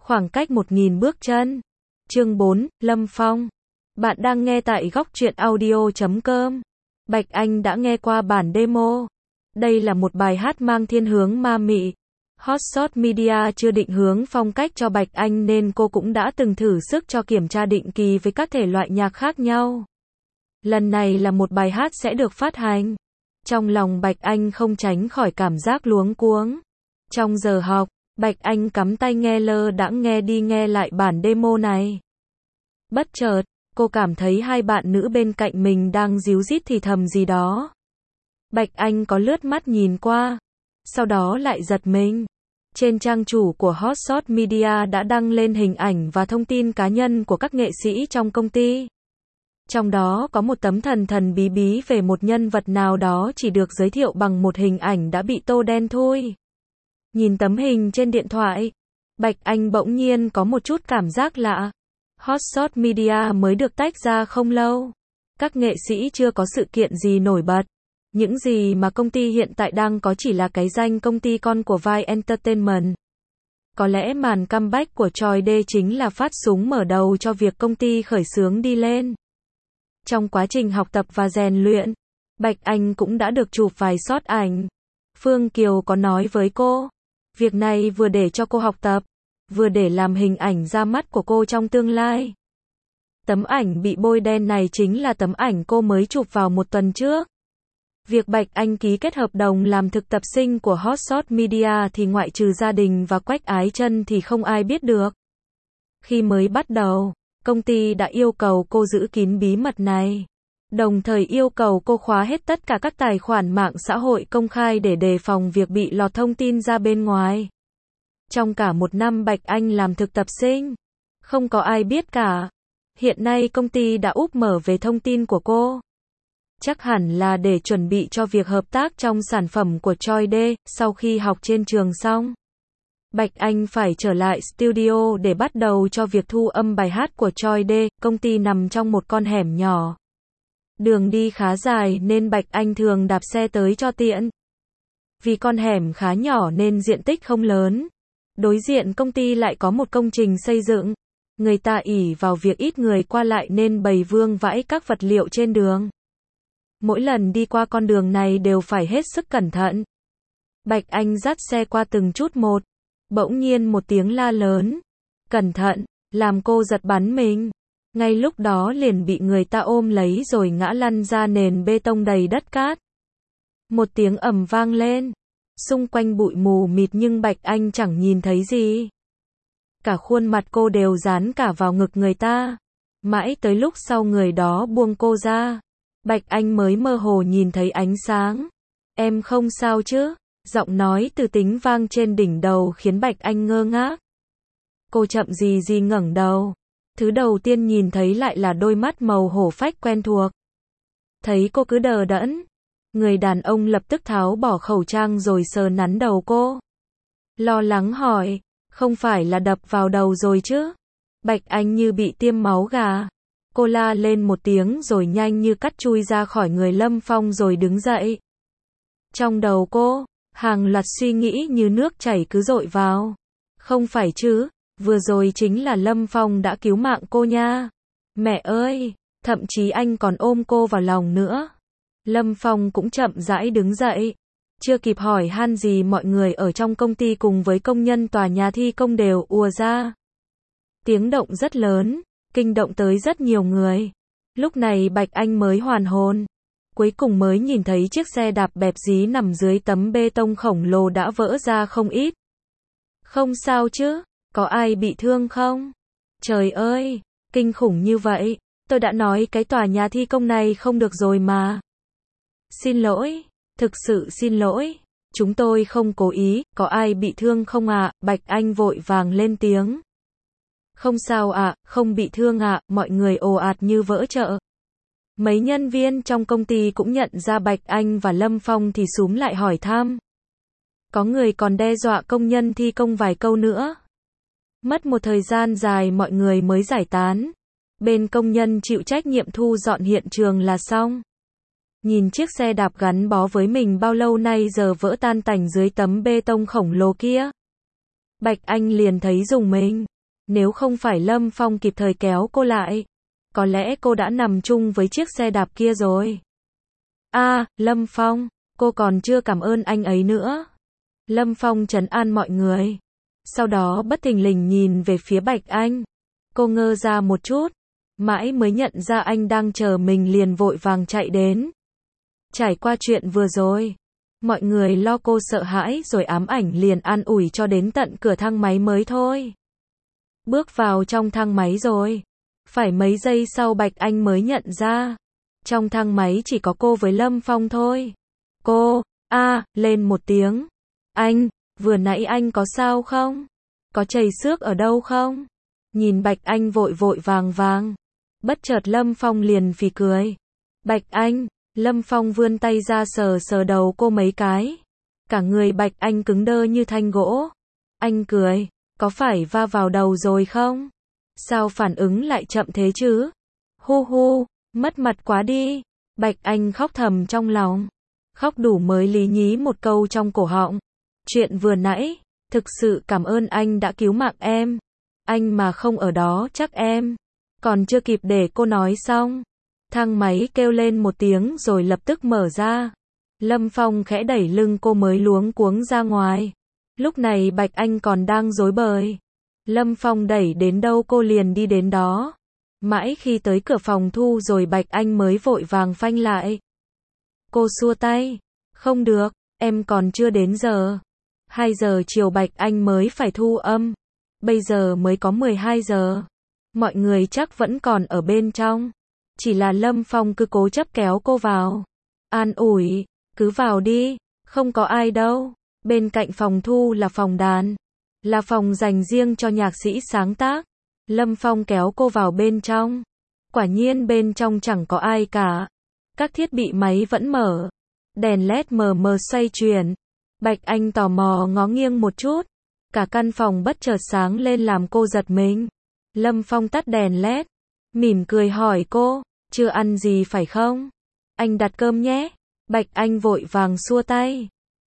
Khoảng cách 1.000 bước chân. Chương 4, Lâm Phong. Bạn đang nghe tại góc truyện audio.com. Bạch Anh đã nghe qua bản demo. Đây là một bài hát mang thiên hướng ma mị. Hotshot Media chưa định hướng phong cách cho Bạch Anh nên cô cũng đã từng thử sức cho kiểm tra định kỳ với các thể loại nhạc khác nhau. Lần này là một bài hát sẽ được phát hành. Trong lòng Bạch Anh không tránh khỏi cảm giác luống cuống. Trong giờ học, Bạch Anh cắm tai nghe lơ đãng nghe đi nghe lại bản demo này. Bất chợt, cô cảm thấy hai bạn nữ bên cạnh mình đang ríu rít thì thầm gì đó. Bạch Anh có lướt mắt nhìn qua, sau đó lại giật mình. Trên trang chủ của Hotshot Media đã đăng lên hình ảnh và thông tin cá nhân của các nghệ sĩ trong công ty. Trong đó có một tấm thần thần bí bí về một nhân vật nào đó chỉ được giới thiệu bằng một hình ảnh đã bị tô đen thui. Nhìn tấm hình trên điện thoại, Bạch Anh bỗng nhiên có một chút cảm giác lạ. Hotshot Media mới được tách ra không lâu. Các nghệ sĩ chưa có sự kiện gì nổi bật. Những gì mà công ty hiện tại đang có chỉ là cái danh công ty con của Vibe Entertainment. Có lẽ màn comeback của Choi Dae chính là phát súng mở đầu cho việc công ty khởi xướng đi lên. Trong quá trình học tập và rèn luyện, Bạch Anh cũng đã được chụp vài shot ảnh. Phương Kiều có nói với cô, việc này vừa để cho cô học tập, vừa để làm hình ảnh ra mắt của cô trong tương lai. Tấm ảnh bị bôi đen này chính là tấm ảnh cô mới chụp vào một tuần trước. Việc Bạch Anh ký kết hợp đồng làm thực tập sinh của Hotshot Media thì ngoại trừ gia đình và Quách Ái Chân thì không ai biết được. Khi mới bắt đầu, công ty đã yêu cầu cô giữ kín bí mật này. Đồng thời yêu cầu cô khóa hết tất cả các tài khoản mạng xã hội công khai để đề phòng việc bị lọt thông tin ra bên ngoài. Trong cả một năm Bạch Anh làm thực tập sinh, không có ai biết cả. Hiện nay công ty đã úp mở về thông tin của cô. Chắc hẳn là để chuẩn bị cho việc hợp tác trong sản phẩm của Choi Dae. Sau khi học trên trường xong, Bạch Anh phải trở lại studio để bắt đầu cho việc thu âm bài hát của Choi Dae. Công ty nằm trong một con hẻm nhỏ. Đường đi khá dài nên Bạch Anh thường đạp xe tới cho tiện. Vì con hẻm khá nhỏ nên diện tích không lớn. Đối diện công ty lại có một công trình xây dựng. Người ta ỷ vào việc ít người qua lại nên bày vương vãi các vật liệu trên đường. Mỗi lần đi qua con đường này đều phải hết sức cẩn thận. Bạch Anh dắt xe qua từng chút một. Bỗng nhiên một tiếng la lớn. Cẩn thận, làm cô giật bắn mình. Ngay lúc đó liền bị người ta ôm lấy rồi ngã lăn ra nền bê tông đầy đất cát. Một tiếng ầm vang lên. Xung quanh bụi mù mịt nhưng Bạch Anh chẳng nhìn thấy gì. Cả khuôn mặt cô đều dán cả vào ngực người ta. Mãi tới lúc sau người đó buông cô ra, Bạch Anh mới mơ hồ nhìn thấy ánh sáng. Em không sao chứ? Giọng nói từ tính vang trên đỉnh đầu khiến Bạch Anh ngơ ngác. Cô chậm gì gì ngẩng đầu. Thứ đầu tiên nhìn thấy lại là đôi mắt màu hổ phách quen thuộc. Thấy cô cứ đờ đẫn, người đàn ông lập tức tháo bỏ khẩu trang rồi sờ nắn đầu cô. Lo lắng hỏi, không phải là đập vào đầu rồi chứ? Bạch Anh như bị tiêm máu gà. Cô la lên một tiếng rồi nhanh như cắt chui ra khỏi người Lâm Phong rồi đứng dậy. Trong đầu cô, hàng loạt suy nghĩ như nước chảy cứ dội vào. Không phải chứ, vừa rồi chính là Lâm Phong đã cứu mạng cô nha. Mẹ ơi, thậm chí anh còn ôm cô vào lòng nữa. Lâm Phong cũng chậm rãi đứng dậy. Chưa kịp hỏi han gì mọi người ở trong công ty cùng với công nhân tòa nhà thi công đều ùa ra. Tiếng động rất lớn, kinh động tới rất nhiều người. Lúc này Bạch Anh mới hoàn hồn. Cuối cùng mới nhìn thấy chiếc xe đạp bẹp dí nằm dưới tấm bê tông khổng lồ đã vỡ ra không ít. Không sao chứ? Có ai bị thương không? Trời ơi, kinh khủng như vậy. Tôi đã nói cái tòa nhà thi công này không được rồi mà. Xin lỗi, thực sự xin lỗi. Chúng tôi không cố ý, có ai bị thương không ạ? Bạch Anh vội vàng lên tiếng. Không sao ạ, không bị thương ạ, mọi người ồ ạt như vỡ chợ. Mấy nhân viên trong công ty cũng nhận ra Bạch Anh và Lâm Phong thì xúm lại hỏi thăm. Có người còn đe dọa công nhân thi công vài câu nữa. Mất một thời gian dài mọi người mới giải tán. Bên công nhân chịu trách nhiệm thu dọn hiện trường là xong. Nhìn chiếc xe đạp gắn bó với mình bao lâu nay giờ vỡ tan tành dưới tấm bê tông khổng lồ kia. Bạch Anh liền thấy rùng mình. Nếu không phải Lâm Phong kịp thời kéo cô lại, có lẽ cô đã nằm chung với chiếc xe đạp kia rồi. Lâm Phong, cô còn chưa cảm ơn anh ấy nữa. Lâm Phong trấn an mọi người. Sau đó bất thình lình nhìn về phía Bạch Anh. Cô ngơ ra một chút, mãi mới nhận ra anh đang chờ mình liền vội vàng chạy đến. Trải qua chuyện vừa rồi, mọi người lo cô sợ hãi rồi ám ảnh liền an ủi cho đến tận cửa thang máy mới thôi. Bước vào trong thang máy rồi. Phải mấy giây sau Bạch Anh mới nhận ra. Trong thang máy chỉ có cô với Lâm Phong thôi. Cô, lên một tiếng. Anh, vừa nãy anh có sao không? Có chảy xước ở đâu không? Nhìn Bạch Anh vội vội vàng. Bất chợt Lâm Phong liền phì cười. Bạch Anh, Lâm Phong vươn tay ra sờ sờ đầu cô mấy cái. Cả người Bạch Anh cứng đơ như thanh gỗ. Anh cười, có phải va vào đầu rồi không? Sao phản ứng lại chậm thế chứ? Hu, mất mặt quá đi. Bạch Anh khóc thầm trong lòng. Khóc đủ mới lý nhí một câu trong cổ họng. Chuyện vừa nãy, thực sự cảm ơn anh đã cứu mạng em. Anh mà không ở đó chắc em. Còn chưa kịp để cô nói xong. Thang máy kêu lên một tiếng rồi lập tức mở ra. Lâm Phong khẽ đẩy lưng cô mới luống cuống ra ngoài. Lúc này Bạch Anh còn đang rối bời. Lâm Phong đẩy đến đâu cô liền đi đến đó. Mãi khi tới cửa phòng thu rồi Bạch Anh mới vội vàng phanh lại. Cô xua tay. Không được, em còn chưa đến giờ. 2 giờ chiều Bạch Anh mới phải thu âm. Bây giờ mới có 12 giờ. Mọi người chắc vẫn còn ở bên trong. Chỉ là Lâm Phong cứ cố chấp kéo cô vào. An ủi, cứ vào đi, không có ai đâu. Bên cạnh phòng thu là phòng đàn. Là phòng dành riêng cho nhạc sĩ sáng tác. Lâm Phong kéo cô vào bên trong. Quả nhiên bên trong chẳng có ai cả. Các thiết bị máy vẫn mở. Đèn LED mờ mờ xoay chuyển. Bạch Anh tò mò ngó nghiêng một chút. Cả căn phòng bất chợt sáng lên làm cô giật mình. Lâm Phong tắt đèn LED. Mỉm cười hỏi cô, chưa ăn gì phải không? Anh đặt cơm nhé. Bạch Anh vội vàng xua tay.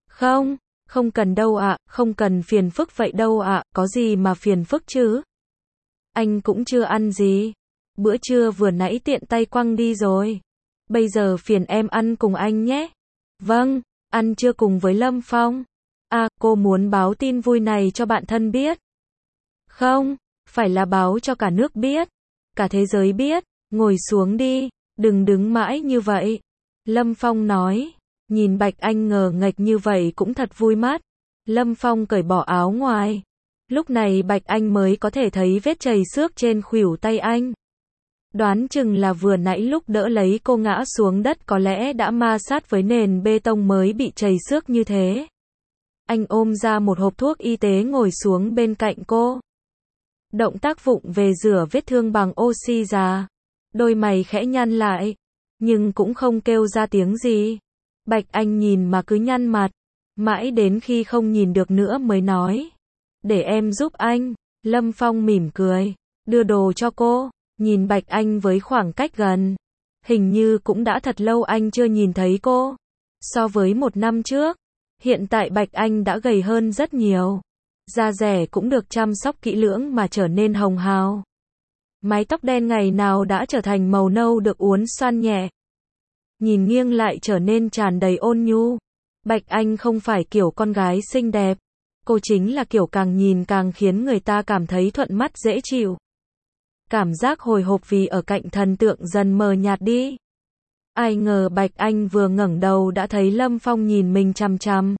Không cần đâu ạ, không cần phiền phức vậy đâu ạ, có gì mà phiền phức chứ? Anh cũng chưa ăn gì. Bữa trưa vừa nãy tiện tay quăng đi rồi. Bây giờ phiền em ăn cùng anh nhé. Vâng, ăn trưa cùng với Lâm Phong. Cô muốn báo tin vui này cho bạn thân biết. Không, phải là báo cho cả nước biết. Cả thế giới biết. Ngồi xuống đi, đừng đứng mãi như vậy. Lâm Phong nói. Nhìn Bạch Anh ngờ nghệch như vậy cũng thật vui mắt. Lâm Phong cởi bỏ áo ngoài. Lúc này Bạch Anh mới có thể thấy vết chảy xước trên khuỷu tay anh. Đoán chừng là vừa nãy lúc đỡ lấy cô ngã xuống đất có lẽ đã ma sát với nền bê tông mới bị chảy xước như thế. Anh ôm ra một hộp thuốc y tế ngồi xuống bên cạnh cô. Động tác vụng về rửa vết thương bằng oxy già. Đôi mày khẽ nhăn lại. Nhưng cũng không kêu ra tiếng gì. Bạch Anh nhìn mà cứ nhăn mặt. Mãi đến khi không nhìn được nữa mới nói. Để em giúp anh. Lâm Phong mỉm cười. Đưa đồ cho cô. Nhìn Bạch Anh với khoảng cách gần. Hình như cũng đã thật lâu anh chưa nhìn thấy cô. So với 1 năm trước. Hiện tại Bạch Anh đã gầy hơn rất nhiều. Da dẻ cũng được chăm sóc kỹ lưỡng mà trở nên hồng hào. Mái tóc đen ngày nào đã trở thành màu nâu được uốn xoăn nhẹ. Nhìn nghiêng lại trở nên tràn đầy ôn nhu. Bạch Anh không phải kiểu con gái xinh đẹp. Cô chính là kiểu càng nhìn càng khiến người ta cảm thấy thuận mắt dễ chịu. Cảm giác hồi hộp vì ở cạnh thần tượng dần mờ nhạt đi. Ai ngờ Bạch Anh vừa ngẩng đầu đã thấy Lâm Phong nhìn mình chằm chằm.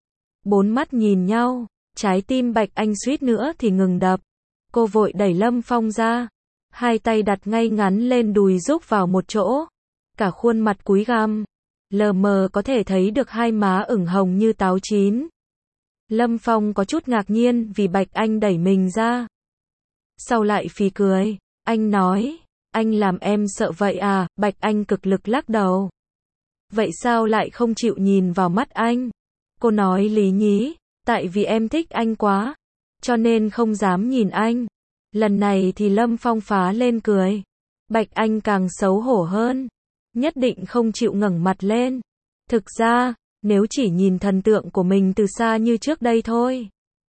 4 mắt nhìn nhau, trái tim Bạch Anh suýt nữa thì ngừng đập. Cô vội đẩy Lâm Phong ra. 2 tay đặt ngay ngắn lên đùi rúc vào một chỗ. Cả khuôn mặt cúi gằm. Lờ mờ có thể thấy được 2 má ửng hồng như táo chín. Lâm Phong có chút ngạc nhiên vì Bạch Anh đẩy mình ra. Sau lại phì cười. Anh nói, anh làm em sợ vậy à? Bạch Anh cực lực lắc đầu. Vậy sao lại không chịu nhìn vào mắt anh? Cô nói lý nhí, tại vì em thích anh quá, cho nên không dám nhìn anh. Lần này thì Lâm Phong phá lên cười. Bạch Anh càng xấu hổ hơn, nhất định không chịu ngẩng mặt lên. Thực ra, nếu chỉ nhìn thần tượng của mình từ xa như trước đây thôi,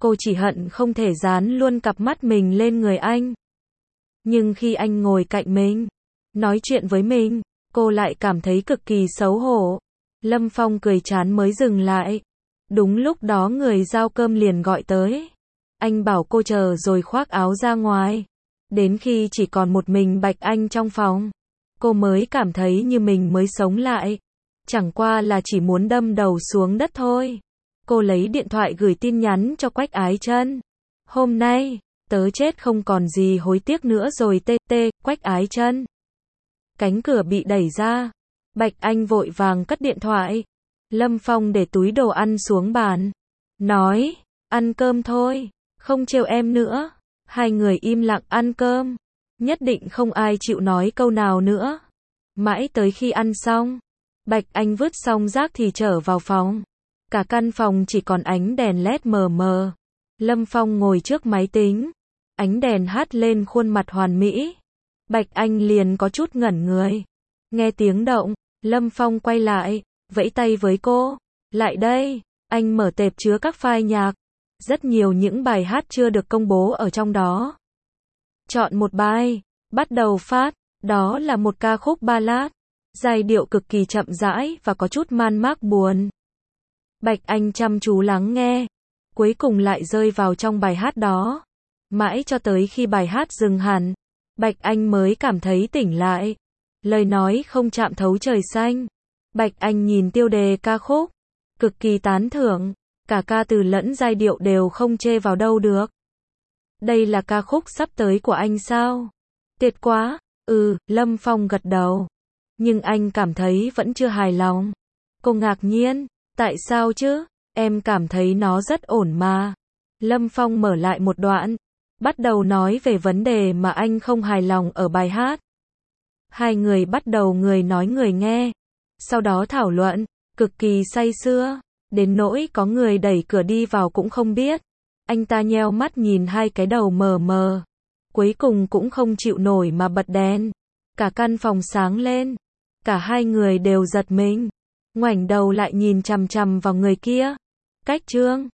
cô chỉ hận không thể dán luôn cặp mắt mình lên người anh. Nhưng khi anh ngồi cạnh mình, nói chuyện với mình, cô lại cảm thấy cực kỳ xấu hổ. Lâm Phong cười chán mới dừng lại. Đúng lúc đó người giao cơm liền gọi tới. Anh bảo cô chờ rồi khoác áo ra ngoài. Đến khi chỉ còn một mình Bạch Anh trong phòng, cô mới cảm thấy như mình mới sống lại. Chẳng qua là chỉ muốn đâm đầu xuống đất thôi. Cô lấy điện thoại gửi tin nhắn cho Quách Ái Chân. Hôm nay, tớ chết không còn gì hối tiếc nữa rồi Quách Ái Chân. Cánh cửa bị đẩy ra. Bạch Anh vội vàng cất điện thoại. Lâm Phong để túi đồ ăn xuống bàn. Nói, ăn cơm thôi, không trêu em nữa. Hai người im lặng ăn cơm. Nhất định không ai chịu nói câu nào nữa. Mãi tới khi ăn xong, Bạch Anh vứt xong rác thì trở vào phòng. Cả căn phòng chỉ còn ánh đèn LED mờ mờ. Lâm Phong ngồi trước máy tính. Ánh đèn hắt lên khuôn mặt hoàn mỹ. Bạch Anh liền có chút ngẩn người. Nghe tiếng động, Lâm Phong quay lại, vẫy tay với cô. Lại đây, anh mở tệp chứa các file nhạc. Rất nhiều những bài hát chưa được công bố ở trong đó. Chọn một bài, bắt đầu phát. Đó là một ca khúc ballad. Giai điệu cực kỳ chậm rãi và có chút man mác buồn. Bạch Anh chăm chú lắng nghe. Cuối cùng lại rơi vào trong bài hát đó. Mãi cho tới khi bài hát dừng hẳn, Bạch Anh mới cảm thấy tỉnh lại. Lời nói không chạm thấu trời xanh. Bạch Anh nhìn tiêu đề ca khúc, cực kỳ tán thưởng. Cả ca từ lẫn giai điệu đều không chê vào đâu được. Đây là ca khúc sắp tới của anh sao? Tuyệt quá. Lâm Phong gật đầu. Nhưng anh cảm thấy vẫn chưa hài lòng. Cô ngạc nhiên. Tại sao chứ? Em cảm thấy nó rất ổn mà. Lâm Phong mở lại một đoạn. Bắt đầu nói về vấn đề mà anh không hài lòng ở bài hát. Hai người bắt đầu người nói người nghe. Sau đó thảo luận, cực kỳ say sưa. Đến nỗi có người đẩy cửa đi vào cũng không biết. Anh ta nheo mắt nhìn hai cái đầu mờ mờ. Cuối cùng cũng không chịu nổi mà bật đèn. Cả căn phòng sáng lên. Cả hai người đều giật mình. Ngoảnh đầu lại nhìn chằm chằm vào người kia. Cách Trương.